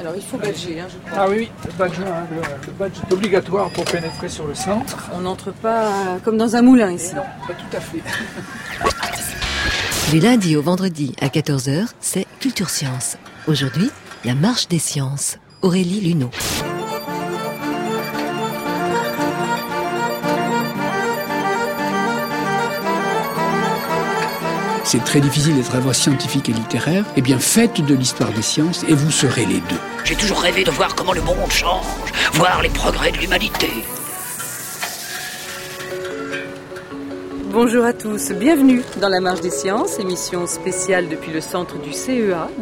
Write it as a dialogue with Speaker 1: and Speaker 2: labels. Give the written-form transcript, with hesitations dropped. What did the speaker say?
Speaker 1: Alors il faut badger, je crois.
Speaker 2: Ah oui, le badge est obligatoire pour pénétrer sur le centre.
Speaker 1: On n'entre pas comme dans un moulin ici.
Speaker 2: Non, pas tout à fait.
Speaker 3: Du lundi au vendredi à 14h, c'est Culture Science. Aujourd'hui, la marche des sciences. Aurélie Luneau.
Speaker 4: C'est très difficile d'être à la fois scientifique et littéraire. Eh bien, faites de l'histoire des sciences et vous serez les deux.
Speaker 5: J'ai toujours rêvé de voir comment le monde change, voir les progrès de l'humanité.
Speaker 1: Bonjour à tous, bienvenue dans la Marche des Sciences, émission spéciale depuis le centre du CEA